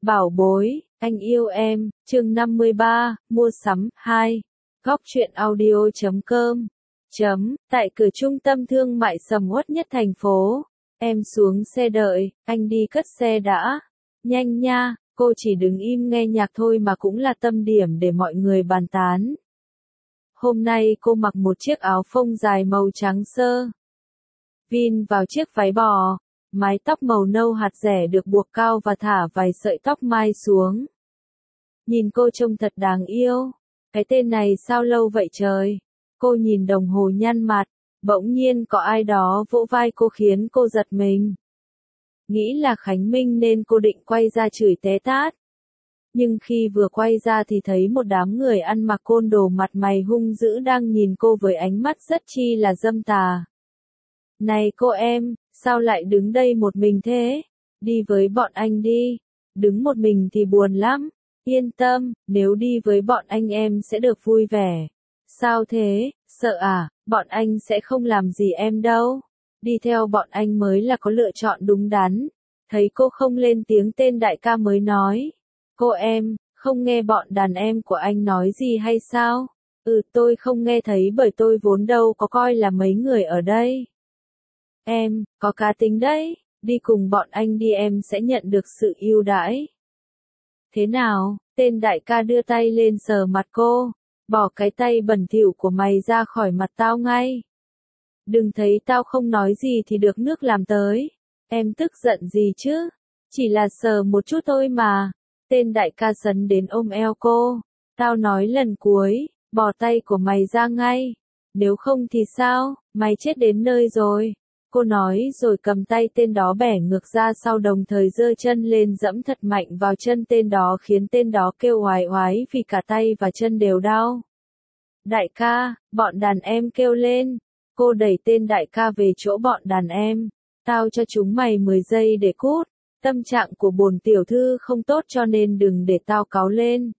Bảo bối, anh yêu em, chương 53, mua sắm, 2. Góc truyện audio.com. Tại cửa trung tâm thương mại sầm uất nhất thành phố. Em xuống xe đợi, anh đi cất xe đã. Nhanh nha, cô chỉ đứng im nghe nhạc thôi mà cũng là tâm điểm để mọi người bàn tán. Hôm nay cô mặc một chiếc áo phông dài màu trắng sơ vin vào chiếc váy bò. Mái tóc màu nâu hạt rẻ được buộc cao và thả vài sợi tóc mai xuống. Nhìn cô trông thật đáng yêu. Cái tên này sao lâu vậy trời? Cô nhìn đồng hồ nhăn mặt, bỗng nhiên có ai đó vỗ vai cô khiến cô giật mình. Nghĩ là Khánh Minh nên cô định quay ra chửi té tát. Nhưng khi vừa quay ra thì thấy một đám người ăn mặc côn đồ mặt mày hung dữ đang nhìn cô với ánh mắt rất chi là dâm tà. Này cô em, sao lại đứng đây một mình thế? Đi với bọn anh đi. Đứng một mình thì buồn lắm. Yên tâm, nếu đi với bọn anh em sẽ được vui vẻ. Sao thế, sợ à, bọn anh sẽ không làm gì em đâu. Đi theo bọn anh mới là có lựa chọn đúng đắn. Thấy cô không lên tiếng tên đại ca mới nói. Cô em, không nghe bọn đàn em của anh nói gì hay sao? Tôi không nghe thấy bởi tôi vốn đâu có coi là mấy người ở đây. Em, có cá tính đấy, đi cùng bọn anh đi em sẽ nhận được sự ưu đãi. Thế nào, tên đại ca đưa tay lên sờ mặt cô, bỏ cái tay bẩn thỉu của mày ra khỏi mặt tao ngay. Đừng thấy tao không nói gì thì được nước làm tới, em tức giận gì chứ, chỉ là sờ một chút thôi mà. Tên đại ca sấn đến ôm eo cô, tao nói lần cuối, bỏ tay của mày ra ngay, nếu không thì sao, mày chết đến nơi rồi. Cô nói rồi cầm tay tên đó bẻ ngược ra sau đồng thời giơ chân lên dẫm thật mạnh vào chân tên đó khiến tên đó kêu oái oái vì cả tay và chân đều đau. Đại ca, bọn đàn em kêu lên. Cô đẩy tên đại ca về chỗ bọn đàn em. Tao cho chúng mày 10 giây để cút. Tâm trạng của bồn tiểu thư không tốt cho nên đừng để tao cáu lên.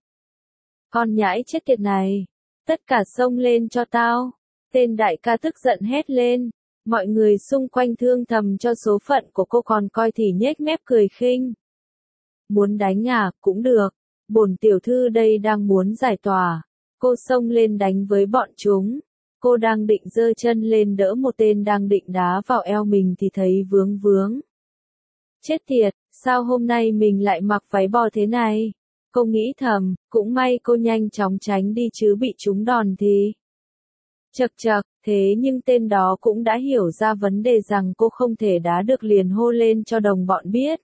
Con nhãi chết tiệt này. Tất cả xông lên cho tao. Tên đại ca tức giận hét lên. Mọi người xung quanh thương thầm cho số phận của cô còn coi thì nhếch mép cười khinh. Muốn đánh à, cũng được. Bổn tiểu thư đây đang muốn giải tỏa. Cô xông lên đánh với bọn chúng. Cô đang định giơ chân lên đỡ một tên đang định đá vào eo mình thì thấy vướng vướng. Chết tiệt, sao hôm nay mình lại mặc váy bò thế này? Cô nghĩ thầm, cũng may cô nhanh chóng tránh đi chứ bị chúng đòn thì. Chậc chậc, thế nhưng tên đó cũng đã hiểu ra vấn đề rằng cô không thể đá được liền hô lên cho đồng bọn biết.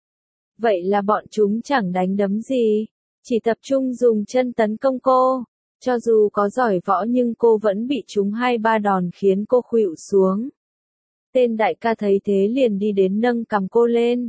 Vậy là bọn chúng chẳng đánh đấm gì, chỉ tập trung dùng chân tấn công cô. Cho dù có giỏi võ nhưng cô vẫn bị chúng 2-3 đòn khiến cô khuỵu xuống. Tên đại ca thấy thế liền đi đến nâng cằm cô lên.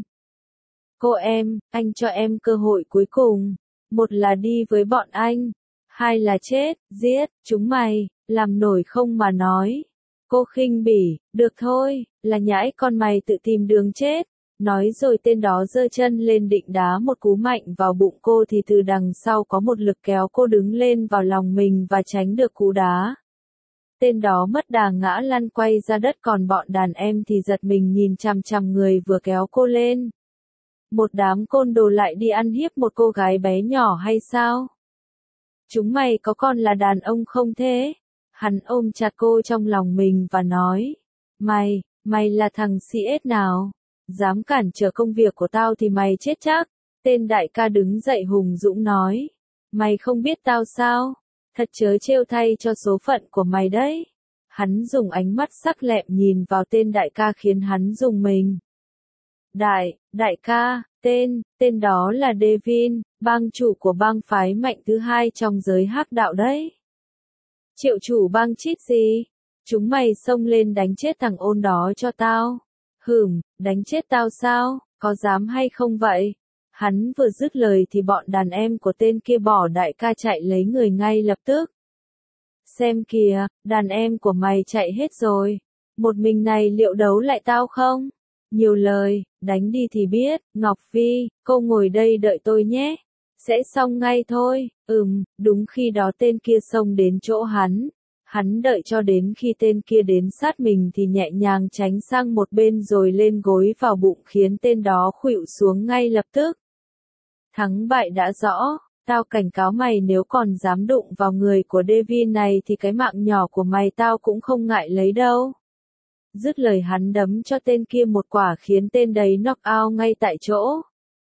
Cô em, anh cho em cơ hội cuối cùng. Một là đi với bọn anh. Hai là chết, giết, chúng mày. Làm nổi không mà nói. Cô khinh bỉ, được thôi, là nhãi con mày tự tìm đường chết. Nói rồi tên đó giơ chân lên định đá một cú mạnh vào bụng cô thì từ đằng sau có một lực kéo cô đứng lên vào lòng mình và tránh được cú đá. Tên đó mất đà ngã lăn quay ra đất còn bọn đàn em thì giật mình nhìn chằm chằm người vừa kéo cô lên. Một đám côn đồ lại đi ăn hiếp một cô gái bé nhỏ hay sao? Chúng mày có còn là đàn ông không thế? Hắn ôm chặt cô trong lòng mình và nói, mày là thằng si ết nào? Dám cản trở công việc của tao thì mày chết chắc. Tên đại ca đứng dậy hùng dũng nói, mày không biết tao sao? Thật chớ trêu thay cho số phận của mày đấy. Hắn dùng ánh mắt sắc lẹm nhìn vào tên đại ca khiến hắn rùng mình. Đại ca, tên đó là Devin, bang chủ của bang phái mạnh thứ 2 trong giới hắc đạo đấy. Triệu chủ bang chít gì? Chúng mày xông lên đánh chết thằng ôn đó cho tao. Đánh chết tao sao? Có dám hay không vậy? Hắn vừa dứt lời thì bọn đàn em của tên kia bỏ đại ca chạy lấy người ngay lập tức. Xem kìa, đàn em của mày chạy hết rồi. Một mình này liệu đấu lại tao không? Nhiều lời, đánh đi thì biết. Ngọc Phi, cô ngồi đây đợi tôi nhé. Sẽ xong ngay thôi. Đúng khi đó tên kia xông đến chỗ hắn. Hắn đợi cho đến khi tên kia đến sát mình thì nhẹ nhàng tránh sang một bên rồi lên gối vào bụng khiến tên đó khuỵu xuống ngay lập tức. Thắng bại đã rõ, tao cảnh cáo mày nếu còn dám đụng vào người của Devi này thì cái mạng nhỏ của mày tao cũng không ngại lấy đâu. Dứt lời hắn đấm cho tên kia một quả khiến tên đấy knock out ngay tại chỗ.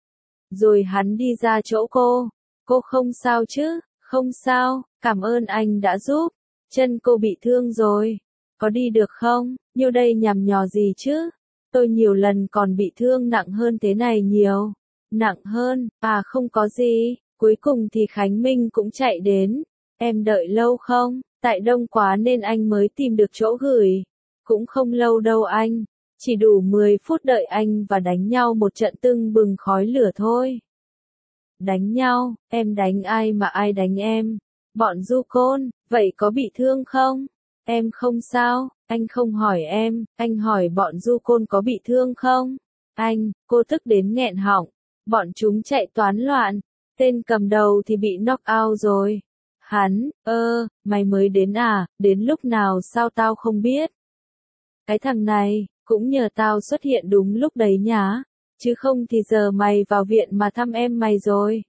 Rồi hắn đi ra chỗ cô không sao chứ, không sao, cảm ơn anh đã giúp, chân cô bị thương rồi, có đi được không, nhiêu đây nhằm nhò gì chứ, tôi nhiều lần còn bị thương nặng hơn thế này nhiều, nặng hơn, à không có gì, cuối cùng thì Khánh Minh cũng chạy đến, em đợi lâu không, tại đông quá nên anh mới tìm được chỗ gửi, cũng không lâu đâu anh, chỉ đủ 10 phút đợi anh và đánh nhau một trận tưng bừng khói lửa thôi. Đánh nhau, em đánh ai mà ai đánh em? Bọn du côn, vậy có bị thương không? Em không sao, anh không hỏi em, anh hỏi bọn du côn có bị thương không? Anh, cô tức đến nghẹn họng, bọn chúng chạy toán loạn, tên cầm đầu thì bị knock out rồi. Hắn, mày mới đến à, đến lúc nào sao tao không biết? Cái thằng này, cũng nhờ tao xuất hiện đúng lúc đấy nhá, chứ không thì giờ mày vào viện mà thăm em mày rồi.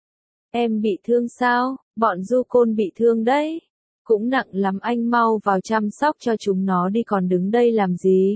Em bị thương sao? Bọn du côn bị thương đấy. Cũng nặng lắm anh mau vào chăm sóc cho chúng nó đi còn đứng đây làm gì?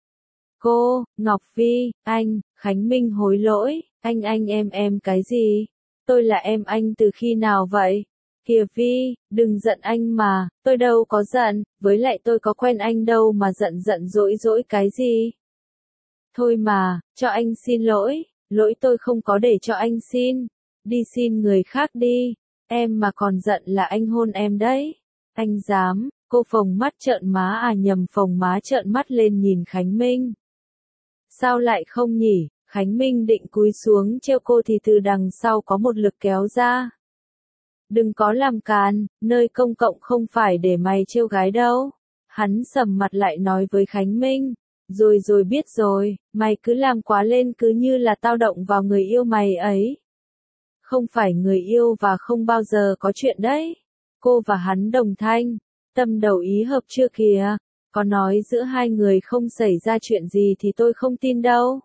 Cô, Ngọc Vi, anh, Khánh Minh hối lỗi, anh em cái gì? Tôi là em anh từ khi nào vậy? Kìa Vi, đừng giận anh mà, tôi đâu có giận, với lại tôi có quen anh đâu mà giận dỗi cái gì? Thôi mà, cho anh xin lỗi, lỗi tôi không có để cho anh xin. Đi xin người khác đi, em mà còn giận là anh hôn em đấy. Anh dám, cô phồng mắt trợn má phồng má trợn mắt lên nhìn Khánh Minh. Sao lại không nhỉ? Khánh Minh định cúi xuống treo cô thì từ đằng sau có một lực kéo ra. Đừng có làm càn, nơi công cộng không phải để mày trêu gái đâu. Hắn sầm mặt lại nói với Khánh Minh. Rồi biết rồi, mày cứ làm quá lên cứ như là tao động vào người yêu mày ấy. Không phải người yêu và không bao giờ có chuyện đấy. Cô và hắn đồng thanh, tâm đầu ý hợp chưa kìa, có nói giữa hai người không xảy ra chuyện gì thì tôi không tin đâu.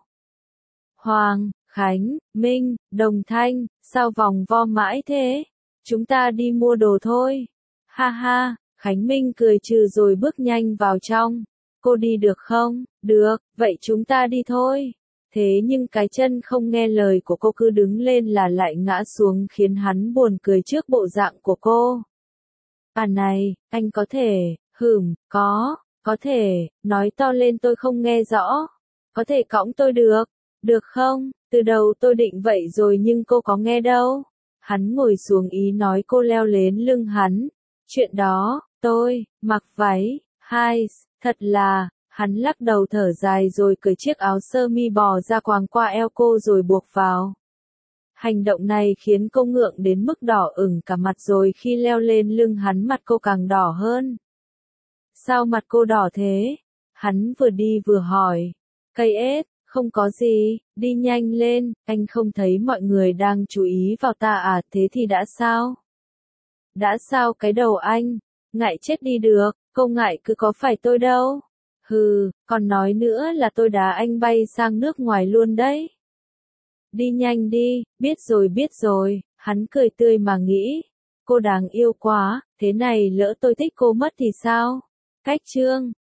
Hoàng, Khánh, Minh, đồng thanh, sao vòng vo mãi thế? Chúng ta đi mua đồ thôi. Ha ha, Khánh Minh cười trừ rồi bước nhanh vào trong. Cô đi được không? Được, vậy chúng ta đi thôi. Thế nhưng cái chân không nghe lời của cô cứ đứng lên là lại ngã xuống khiến hắn buồn cười trước bộ dạng của cô. À này, anh có thể, có thể, nói to lên tôi không nghe rõ. Có thể cõng tôi được không? Từ đầu tôi định vậy rồi nhưng cô có nghe đâu. Hắn ngồi xuống ý nói cô leo lên lưng hắn. Chuyện đó, tôi, mặc váy, thật là, hắn lắc đầu thở dài rồi cởi chiếc áo sơ mi bò ra quàng qua eo cô rồi buộc vào. Hành động này khiến cô ngượng đến mức đỏ ửng cả mặt rồi khi leo lên lưng hắn mặt cô càng đỏ hơn. Sao mặt cô đỏ thế? Hắn vừa đi vừa hỏi. Cây ếch, không có gì, đi nhanh lên, anh không thấy mọi người đang chú ý vào ta à, thế thì đã sao? Đã sao cái đầu anh? Ngại chết đi được, cô ngại cứ có phải tôi đâu. Hừ, còn nói nữa là tôi đá anh bay sang nước ngoài luôn đấy. Đi nhanh đi, biết rồi, hắn cười tươi mà nghĩ. Cô đáng yêu quá, thế này lỡ tôi thích cô mất thì sao? Cách chương